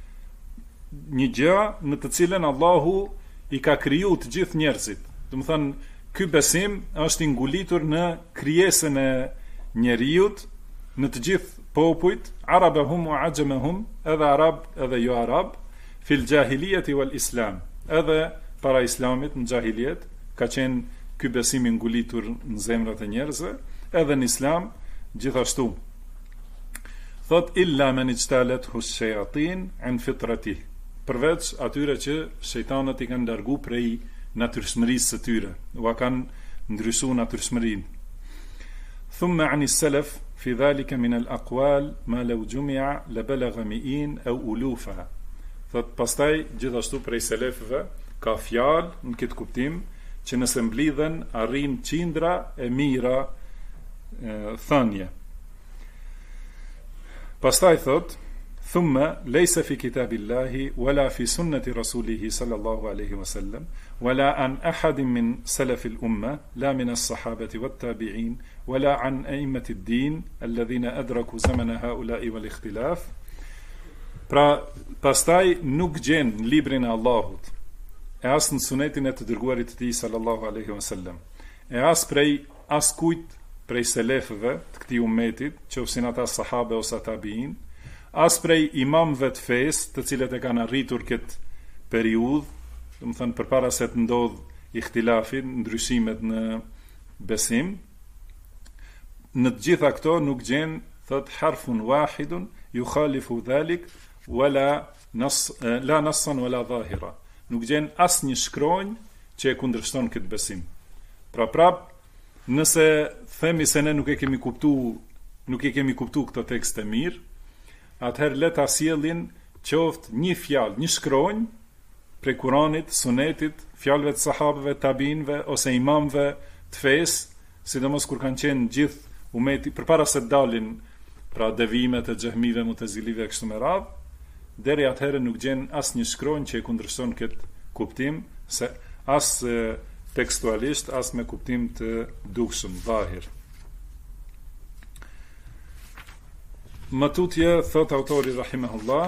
Një gjë në të cilën Allahu i ka kriju të gjithë njerëzit. Do të thënë ky besim është i ngulitur në krijesën e njerëzit, në të gjithë popujt, arabahum wa ajamahum, edhe arab edhe jo arab, fil jahiliyati wal islam. Edhe para islamit në jahiliet ka qenë ky besim i ngulitur në zemrat e njerëzve, edhe në islam gjithashtu. Thot illa man ijtalathu ash-shayatin an fitratih, përveç atyre që shejtanët i kanë largu prej natyrshmërisë së tyre, ua kanë ndryshuar natyrshmërinë. Thumma an as-salaf fi dhalika min al-aqwal ma law jumi'a la balagha mi'in aw ulufa. Thot pastaj gjithashtu prej selefëve ka fjalë në këtë kuptim që nëse mblidhen arrin qindra e mira thënie. Pastaj thot thumma laysa fi kitabillahi wala fi sunnati rasulihi sallallahu alaihi wasallam wala an ahadin min salaf al-umma la min as-sahabati wat-tabi'in wala an a'immati ad-din alladhina adraku zamana ha'ula'i wal-ikhtilaf. Pra pastaj nuk gjen në librin e Allahut, e as në sunetin e të dërguarit të tij sallallahu alaihi wasallam, e as prej as kujt prej selefëve të këtij ummetit, qofshin ata sahabe ose tabiin, as prej imamëve të fesë, të cilët e kanë arritur këtë periudhë, do të thënë përpara se të ndodh ihtilafi, ndryshimet në besim. Në të gjitha këto nuk gjen, thot harfun wahidun yukhalifu dhalik wala la nassan wala dhahira. Nuk gjen as një shkronjë që e kundërshton këtë besim. Pra prap, nëse themi se ne nuk e kemi kuptu këto tekste mirë, atëherë le ta sjellin qoftë një fjalë, një shkronjë prej Kuranit, Sunetit, fjalëve të sahabëve, tabinëve ose imamëve të fesë, sidomos kur kanë qenë gjithë umeti përpara se dalin pra devimet e xehmive, mutezilive kështu me radhë, deri atëherë nuk gjen asnjë shkronjë që e kundërshton këtë kuptim, se as tekstualisht, as me kuptim të dukshëm, zahir. Më tutje, thot autori rahimahullah,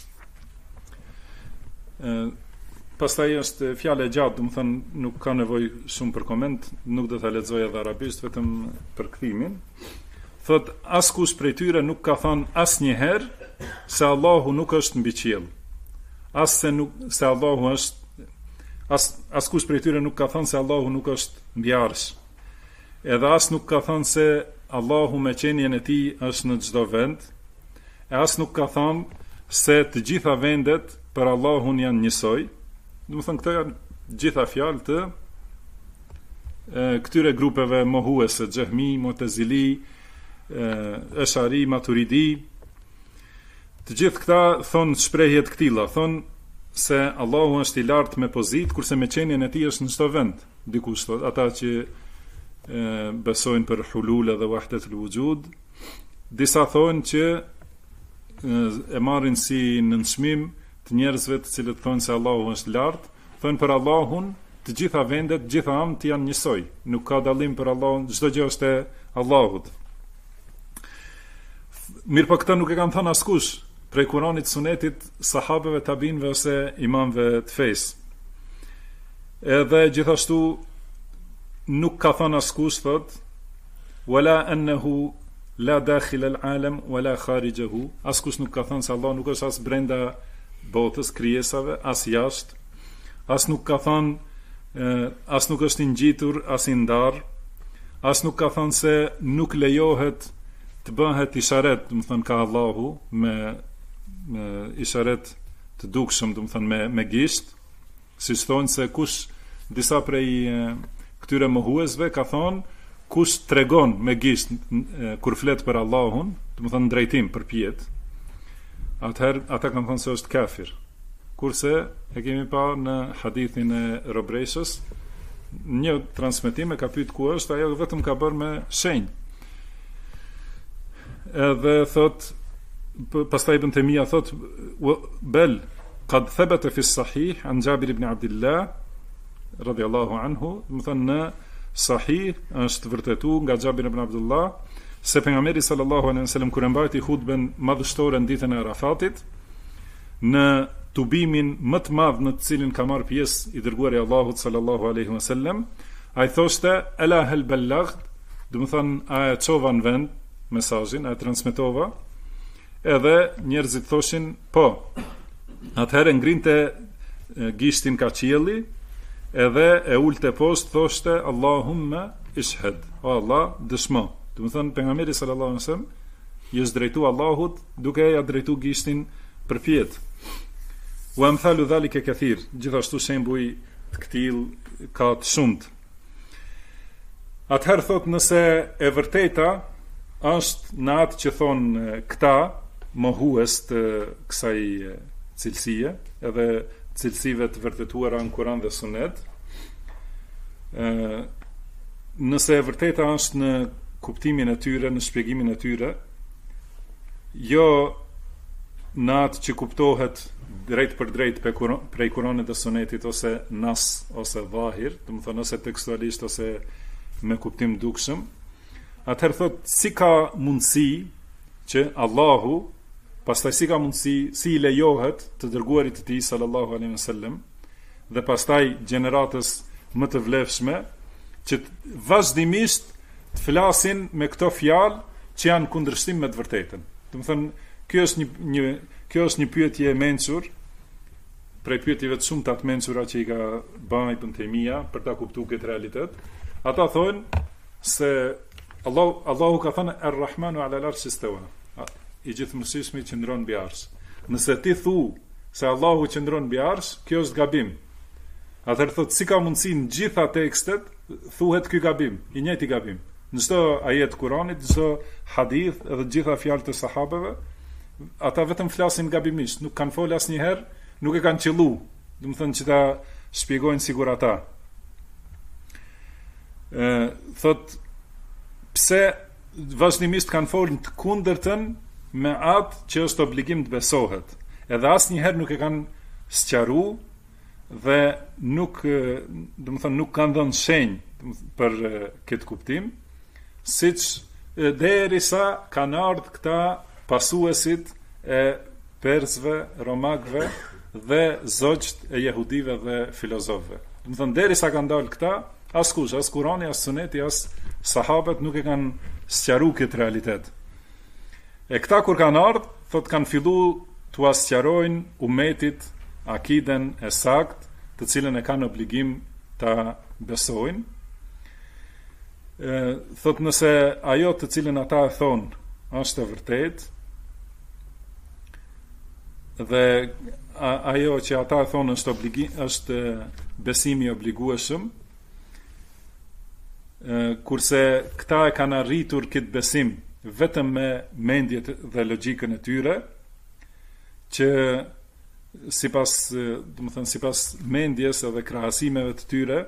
pastaj është fjalë e gjatë, do të thënë nuk ka nevojë shumë për koment, nuk do ta lexoj edhe arabisht, vetëm për kthimin. Thot, askush prej tyre nuk ka thënë asnjëherë se Allahu nuk është mbi qiell. Se Allahu është askush prej tyre nuk ka thënë se Allahu nuk është mbi arsh. Edhe as nuk ka thënë se Allahu me qenien e tij është në çdo vend, e as nuk ka thënë se të gjitha vendet për Allahun janë njësoj. Do të thënë këto janë gjitha fjalë të këtyre grupeve mohuese, Xehmi, Mu'tazili, Ash'ari, Maturidi. Të gjithë këta thonë shprehje të këtilla, thonë se Allahu është i lartë me pozitë, kurse me qenien e tij është në çdo vend. Dikush thotë, ata që besojnë për hulul dhe wahdatul wujud, disa thonë që e marrin si nënçmim të njerëzve të cilët thonë se Allahu është lartë, thonë për Allahun të gjitha vendet, të gjitha amët janë njësoj, nuk ka dallim për Allahun, çdo gjë është e Allahut. Mirë, po këta nuk e kanë thënë askush prej Kuranit, Sunetit, sahabeve, tabinëve ose imamëve të fesë. Edhe gjithashtu nuk ka thënë askush, thot, wala annahu la dakhil al-alam wala kharijahu, askush nuk ka thënë se Allah nuk është as brenda botës, krijesave, as jashtë, as nuk ka thënë, as nuk është i ngjitur, as i ndar, as nuk ka thënë se nuk lejohet të bëhet isharet, do të thënë ka Allahu me isharet të dukshëm, do të thënë me gisht, siç thonë se kush disa prej këtyre mohuesve ka thonë kush tregon me gisht kur flet për Allahun, do të thënë drejtim përpjet, atëherë ata kanë thënë se është kafir. Kurse e kemi pa në hadithin e Robreshës, një transmetim e ka pyet ku është, ajo vetëm ka bërë me shenjë. Edhe thot, pastaj Ibn Taymija thot, bel qad thabata fi sahih an Jabir ibn Abdullah radhiyallahu anhu, do të thënë në sahih është vërtetuar nga Jabir ibn Abdullah se pejgamberi sallallahu alaihi wasallam kur e mbajti hutben madhështore në ditën e Arafatit, në tubimin më të madh në të cilin ka marrë pjesë i dërguari i Allahut sallallahu alaihi wasallam, ai thoshte ala hal ballagh, do të thënë a e çova në vend mesazhin, a e transmetova, edhe njerëzit thoshin po. Atëherë ngrinte gishtin ka qielli, edhe e ulte poshtë, thoshte Allahumma ishhad, o Allah dëshmo. Do të thënë pejgamberi sallallahu alaihi wasallam i është drejtu Allahut duke ja drejtu gishtin përpjet. Wa amthalu dhalika kathir, gjithashtu shembuj të këtill ka të shumtë. Atëherë thot, nëse e vërteta është në atë që thonë këta mohues të kësaj cilësie, edhe cilësive të vërtetuara në Kur'an dhe Sunet, nëse e vërteta është në kuptimin e tyre, në shpjegimin e tyre, jo në atë që kuptohet drejt për drejt prej Kur'anit dhe Sunetit, ose nas, ose dhahir, do të thonë ose tekstualisht, ose me kuptim dukshëm, atëherë thot, si ka mundësi që Allahu, pastaj si ka mundësi, si i lejohet të dërguarit të tij sallallahu alaihi wasallam dhe pastaj gjeneratës më të vlefshme që vazhdimisht të flasin me këto fjalë që janë kundërshtim me të vërtetën. Do të thënë, kjo është një pyetje e mençur, prej pyetjeve të shumta të mençura që i ka bërë Ibn Taymija për ta kuptuar këtë realitet. Ata thonë se Allahu ka thënë Ar-Rahmanu 'ala al-'arshi istawa, i gjithëmërsishmi qëndron mbi arsh. Nëse ti thu se Allahu qëndron mbi arsh, kjo është gabim. Atëherë thotë, si ka mundësi në gjitha tekstet thuhet ky gabim, i njëjti gabim. Në çdo ajet Kuranit, çdo hadith edhe të gjitha fjalët e sahabeve, ata vetëm flasin gabimisht, nuk kanë folë asnjëherë, nuk e kanë qellu do të thënë që ta shpjegojnë sigur ata. Thot pse vazhdimisht kanë folën të kundërtën me atë që është obligim të besohet. Edhe asnjëherë nuk e kanë sqaru dhe nuk, do të thënë, nuk kanë dhënë shenjë për këtë kuptim, siç derisa kanë ardhur këta pasuesit e persëve, romakëve dhe zogjt e jehudive dhe filozofëve. Do të thënë, derisa kanë dalë këta, askush, as Kurani, as Suneti, as sahabët nuk e kanë sqaruar këtë realitet. E këta kur kanë ardhur, thot kanë fillu t'u sqarojnë umetit akiden e sakt, të cilën e kanë obligim ta besojnë. Thot nëse ajo të cilën ata e thonë është e vërtet, dhe ajo që ata e thonë është besimi obligueshëm, kurse këta e kanë arritur këtë besim vetëm me mendjet dhe logjikën e tyre, që sipas mendjes edhe krahasimeve të tyre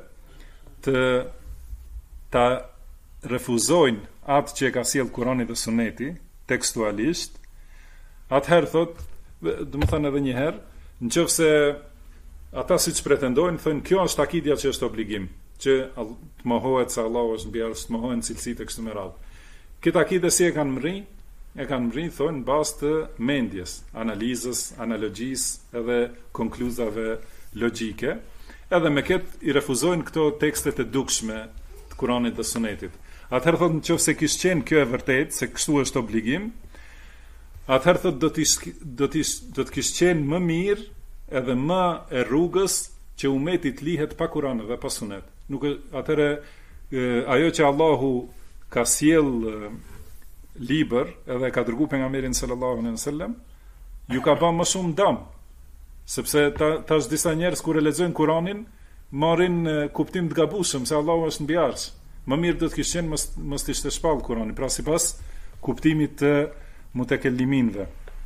ta refuzojnë atë që e ka sjellë Kurani dhe Suneti tekstualisht, atëherë thot, do të thënë edhe një herë, nëse ata siç pretendojnë, thonë kjo është akidja që është obligim, që të mohohet se Allahu është mbi arsh, të mohohen cilësitë e kështu me radhë. Këtë akide si e kanë mri, thonë në bazë të mendjes, analizës, analogjisë edhe konkluzave logjike, edhe me këtë i refuzojnë këto tekstet e dukshme të Kuranit dhe Sunetit. Atëherë thotë nëse kishte qenë kjo e vërtetë, se kështu është obligim, atëherë thotë do të kishte qenë më mirë edhe më e rrugës që umeti të lihet pa Kur'an dhe pa Sunet. Nuk atëherë ajo që Allahu ka sjell libër edhe ka dërguar pejgamberin sallallahu alaihi wasallam, ju ka bën më shumë dëm, sepse tash disa njerëz kur e lexojnë Kur'anin marrin kuptim të gabueshëm se Allahu është mbi arsh. Më mirë do të kishte qenë mos të ishte shpall Kur'ani, pra sipas kuptimit të mutekelliminëve.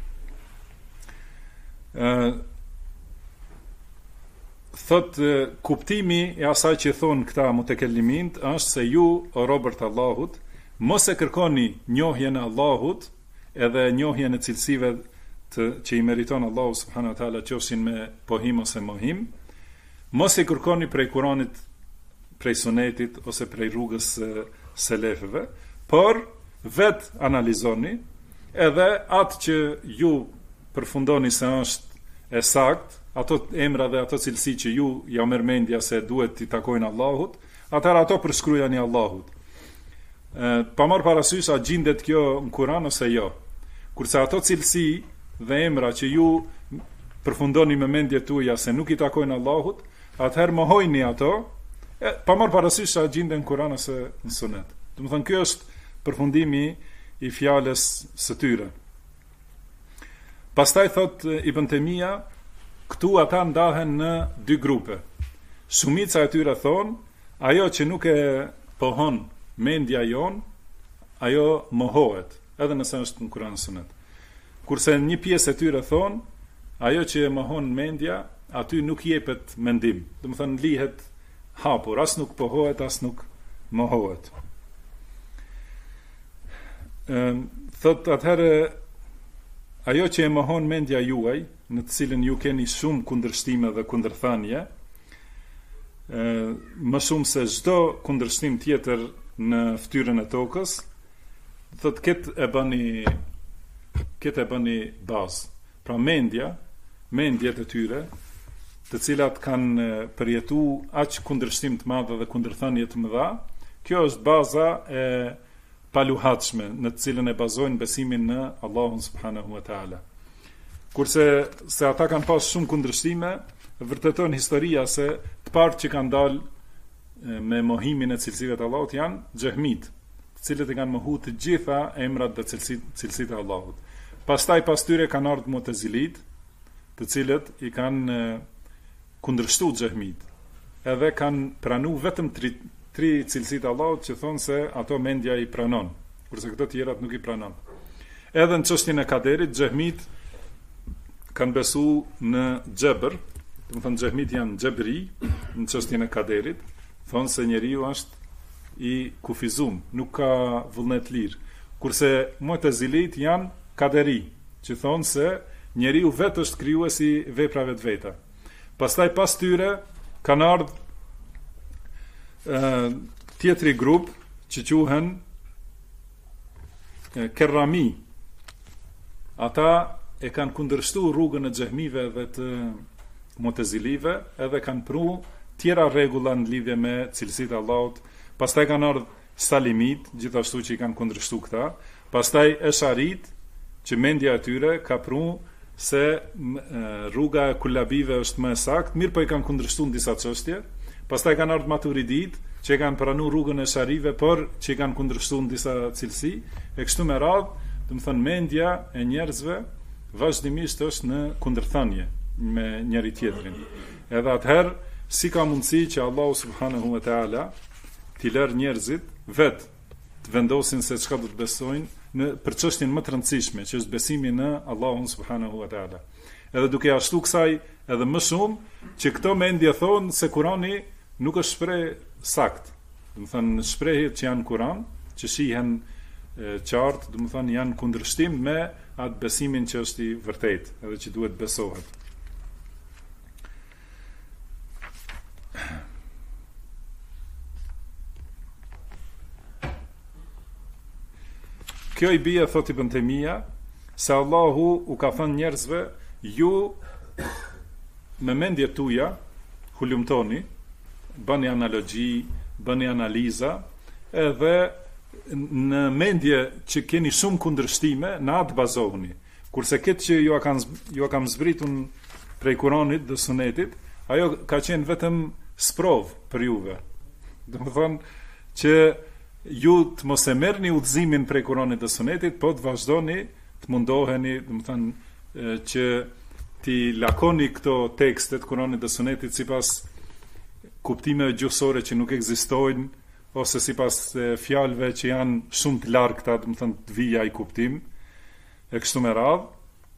Thot kuptimi i asaj që thonë këta mutekellimint është se ju, o robërt Allahut, mos e kërkoni njohjen e Allahut edhe njohjen e cilësive që i meriton Allahu subhanahu wa taala, qofshin me pohim ose mohim, mos e kërkoni prej Kuranit, prej Sunetit ose prej rrugës selefëve, por vet analizoni edhe atë që ju përfundoni se është e sakt, ato emra dhe ato cilësi që ju ja merr mendja se duhet t'i takojnë Allahut, atëherë ato përshkruajani Allahut. Pa marrë parasysh a gjendet kjo në Kur'an ose jo. Kurse ato cilësi dhe emra që ju përfundoni me mendjet tuaja se nuk i takojnë Allahut, atëherë mohojini ato, pa marrë parasysh a gjenden në Kur'an ose në Sunet. Do të thonë ky është përfundimi i fjalës së tyre. Pastaj thot Ibn Temia, këtu ata ndahen në dy grupe. Shumica e tyre thonë, ajo që nuk e pohon mendja jon, ajo mohohet, edhe nëse është në Kur'an Sunet. Kurse një pjesë e tyre thonë, ajo që e mohon mendja, aty nuk jepet mendim. Do të thënë lihet hapur, as nuk pohohet, as nuk mohohet. Thot atëherë, ajo që e mohon mendja juaj, në të cilën ju keni shumë kundërshtime dhe kundërthënie, më shumë se çdo kundërshtim tjetër në fytyrën e tokës, thot këtë e bëni bazë. Pra mendjet e tyre, të cilat kanë përjetuar aq kundërshtim të madh dhe kundërthënie të mëdha, kjo është baza e paluhatshme në të cilën e bazojnë besimin në Allahun subhanahu wa taala. Kurse se ata kanë pas shumë kundërshtime, vërteton historia se të parë që kanë dalë me mohimin e cilësive të Allahut janë xehmit, të cilët e kanë mohuar të gjitha emrat dhe cilësitë e Allahut. Pastaj pas tyre kanë ardhur Mu'tazilit, të cilët i kanë kundërshtuar xehmit, edhe kanë pranuar vetëm tri cilësitë e Allahut që thonë se ato mendja i pranon, kurse këto tjerat nuk i pranon. Edhe në çështjen e kaderit, xehmit kanë besu në xhebër, do të thonë xehmit janë xhebri në çështjen e kaderit, thonë se njeriu është i kufizum, nuk ka vullnet lirë. Kurse Mu'tazilit janë kaderi, që thonë se njeriu vetë është krijuesi i veprave të veta. Pastaj pas tyre kanë ardhur tjetri grup që quhen Kerrami. Ata e kanë kundërshtu rrugën e xehmive dhe të Mu'tazilive, edhe kanë pru tjera rregulla në lidhje me cilësitë e Allahut. Pastaj kanë ardhur Salimit, gjithashtu që i kanë kundërshtu këta. Pastaj Esharit, që mendja e tyre ka pru se rruga e kullabive është më e saktë, mirë po i kanë kundërshtu në disa çështje. Pastaj kanë ardhur Maturidit, që e kanë pranuar rrugën e Sharive, por që i kanë kundërshtu në disa cilësi, e kështu me radhë, do të thënë mendja e njerëzve vazhdimisht është në kundërthënie me njëri tjetrin. Edhe atëherë, si ka mundësi që Allahu subhanahu wa taala t'i lërë njerëzit vetë të vendosin se çka do të besojnë në për çështjen më të rëndësishme, që është besimi në Allahun subhanahu wa taala. Edhe duke ashtu kësaj edhe më shumë që këto mendje thonë se Kurani nuk është shprehje sakt. Do të thënë shprehjet që janë Kur'an, që shihen qartë, do të thënë janë kundërshtim me atë besimin që është i vërtetë, edhe që duhet besohet. Kjo i bie, thot Ibn Taymija, se Allahu u ka thënë njerëzve, ju me mendjet tuaja hulumtoni, bëni analogji, bëni analiza, edhe në mendje që keni shumë kundërshtime, në atë bazohuni. Kurse këtë që ju kam zbritun prej Kuranit dhe Sunetit, ajo ka qenë vetëm sprov për juve. Do të thonë që ju të mos e merrni udhëzimin prej Kuranit dhe Sunetit, po të vazhdoni të mundoheni, do të thonë që ti lakoni këto tekste të Kuranit dhe Sunetit sipas kuptimeve gjuhësore që nuk ekzistojnë, ose sipas fjalëve që janë shumë të largëta, do të thënë të vija i kuptim, e kështu me radhë,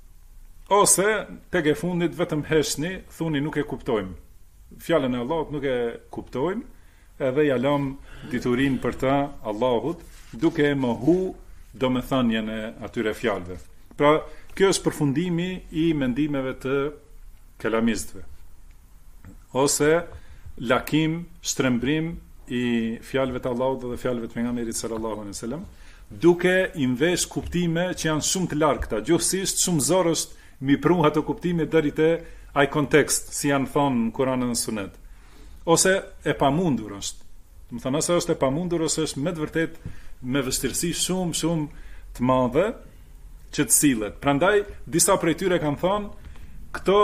ose tek e fundit vetëm heshni, thuni nuk e kuptojmë. Fjalën e Allahut nuk e kuptojmë, edhe ja lëm diturinë për ta Allahut, duke e mohu domethënien e atyre fjalëve. Pra, kjo është përfundimi i mendimeve të kelamistëve. Ose lakim, shtrembrim i fjalëve të Allahut dhe fjalëve të pejgamberit sallallahu alaihi wasallam, duke i vesh kuptime që janë shumë të largëta, gjithsesi shumë zor është mi pru ato kuptime deri te ai kontekst, si janë thonë në Kur'an dhe në Sunet. Ose e pamundur është. Do të thonë, ose është e pamundur, ose është me të vërtet me vështirësi shumë të madhe që të sillet. Prandaj disa prej tyre kanë thonë, këto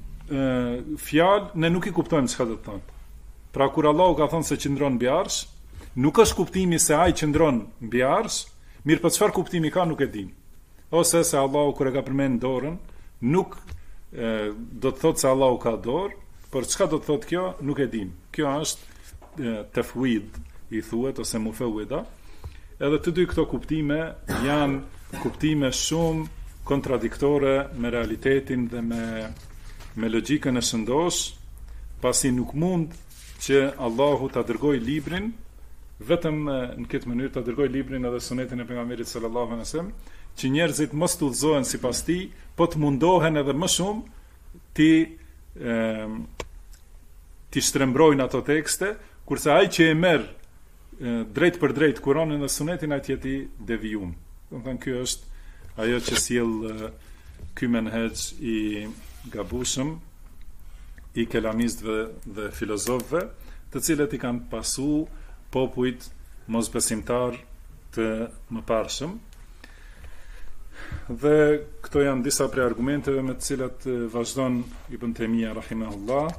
fjalë ne nuk i kuptojmë çka do të thonë. Pra kur Allahu ka thonë se qëndron mbi arsh, nuk është kuptimi se ai qëndron mbi arsh, mirë po çfarë kuptimi ka nuk e dim. Ose se Allahu kur e ka përmend dorën, nuk do të thotë se Allahu ka dorë, por çka do të thotë kjo nuk e dim. Kjo është tefwid i thuhet ose mufawwida. Edhe të dy këto kuptime janë kuptime shumë kontradiktore me realitetin dhe me logjikën e shëndosh, pasi nuk mund që Allahu ta dërgoj librin vetëm në këtë mënyrë, ta dërgoj librin edhe Sunetin e pejgamberit sallallahu alaihi wasallam, që njerëzit mos të udhëzohen sipas tij, po të mundohen edhe më shumë ti shtrembrojnë ato tekste, kurse ai që e merr drejt për drejt Kur'anin dhe Sunetin, ai jeti devijum. Do të thënë ky është ajo që sjell ky menhej i gabushëm i kelamistëve dhe filozofëve, të cilët i kanë pasu popujt mosbesimtar të mëparshëm. Dhe këto janë disa prej argumenteve me të cilat vazhdon Ibn Taymija rahimahullah,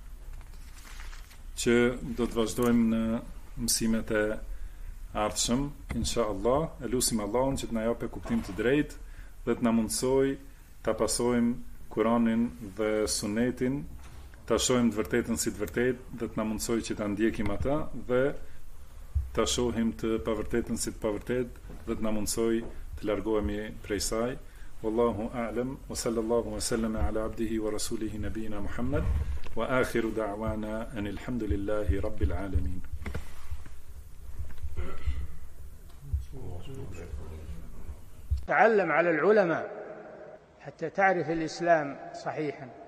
që do të vazhdojmë në mësimet e ardhshëm, inshallah. E lutim Allahun që të na japë kuptim të drejtë dhe të na mundsoj ta pasojmë Kur'anin dhe Sunetin, ta shohim të vërtetën si të vërtetë dhe të na mundsoj që ta ndjekim ata dhe ta shohim të pavërtetën si të pavërtetë dhe të na mundsoj të largohemi prej saj. والله أعلم وصلى الله وسلم على عبده ورسوله نبينا محمد وآخر دعوانا أن الحمد لله رب العالمين. تعلم على العلماء حتى تعرف الإسلام صحيحا.